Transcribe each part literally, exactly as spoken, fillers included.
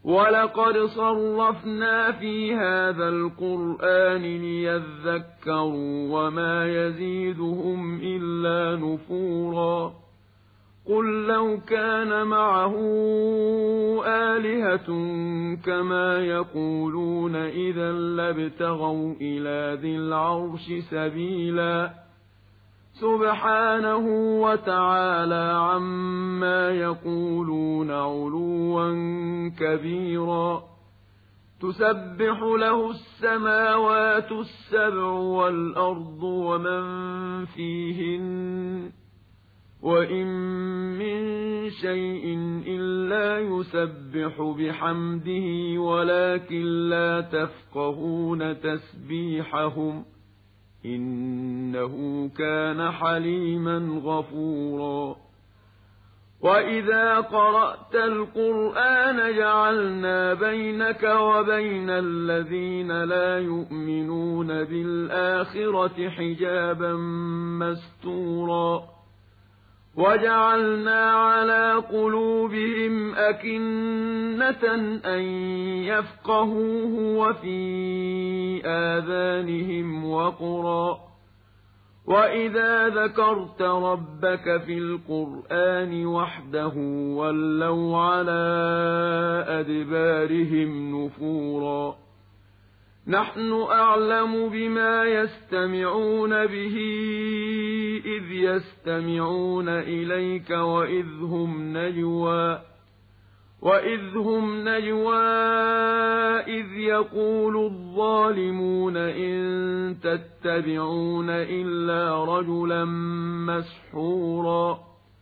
وَلَقَدْ صَرَّفْنَا فِي هَذَا الْقُرْآنِ لِيَذَّكَّرُوا وَمَا يَزِيدُهُمْ إِلَّا نُفُورًا قُل لَّوْ كَانَ مَعَهُ آلِهَةٌ كَمَا يَقُولُونَ إِذًا لَّابْتَغَوْا إِلَىٰ ذِي الْعَرْشِ سَبِيلًا سُبْحَانَهُ وَتَعَالَىٰ عَمَّا يَقُولُونَ عُلُوًّا كَبِيرًا تُسَبِّحُ لَهُ السَّمَاوَاتُ السَّبْعُ وَالْأَرْضُ وَمَن فِيهِنَّ وَإِن مِّن شَيْءٍ إِلَّا يُسَبِّحُ بِحَمْدِهِ وَلَٰكِن لَّا تَفْقَهُونَ تَسْبِيحَهُمْ ۗ إِنَّهُ كَانَ حَلِيمًا غَفُورًا وَإِذَا قَرَأْتَ الْقُرْآنَ جَعَلْنَا بَيْنَكَ وَبَيْنَ الَّذِينَ لَا يُؤْمِنُونَ بِالْآخِرَةِ حِجَابًا مَّسْتُورًا وَجَعَلْنَا عَلَىٰ قُلُوبِهِمْ أَكِنَّةً أَن يَفْقَهُوهُ وَفِي آذَانِهِمْ وَقْرًا ۚ وَإِذَا ذَكَرْتَ رَبَّكَ فِي الْقُرْآنِ وَحْدَهُ وَلَّوْا عَلَىٰ أَدْبَارِهِمْ نُفُورًا نَّحْنُ أَعْلَمُ بِمَا يَسْتَمِعُونَ بِهِ إِذْ يَسْتَمِعُونَ إِلَيْكَ وَإِذْ هُمْ نَجْوَىٰ وَإِذْ هُمْ نَجْوَىٰ إِذْ يَقُولُ الظَّالِمُونَ إِن تَتَّبِعُونَ إِلَّا رَجُلًا مَّسْحُورًا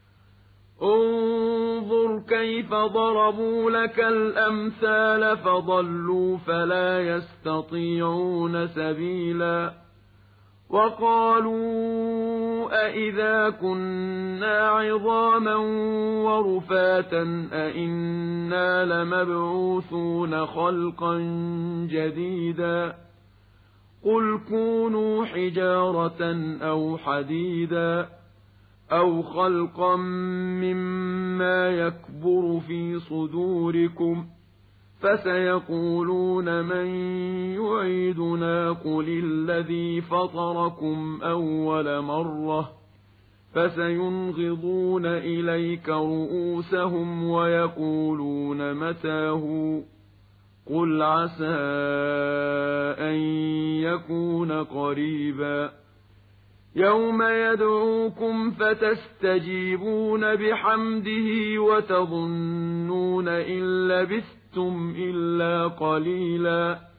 انظُرْ كَيْفَ ضَرَبُوا لَكَ الْأَمْثَالَ فَضَلُّوا فَلَا يَسْتَطِيعُونَ سَبِيلًا وَقَالُوا أَإِذَا كُنَّا عِظَامًا وَرُفَاتًا أَإِنَّا لَمَبْعُوثُونَ خَلْقًا جَدِيدًا قُلْ كُونُوا حِجَارَةً أَوْ حَدِيدًا أَوْ خَلْقًا مِّمَّا يَكْبُرُ فِي صُدُورِكُمْ فَسَيَقُولُونَ مَن يُعِيدُنَا قُلِ الَّذِي فَطَرَكُمْ أَوَّلَ مَرَّةٍ فَسَيُنْغِضُونَ إِلَيْكَ رُءُوسَهُمْ وَيَقُولُونَ مَتَىٰ هُوَ قُلْ عَسَىٰ أَن يَكُونَ قَرِيبًا يَوْمَ يَدْعُوكُمْ فَتَسْتَجِيبُونَ بِحَمْدِهِ وَتَظُنُّونَ إِن لَّبِثْتُمْ إِلَّا قَلِيلًا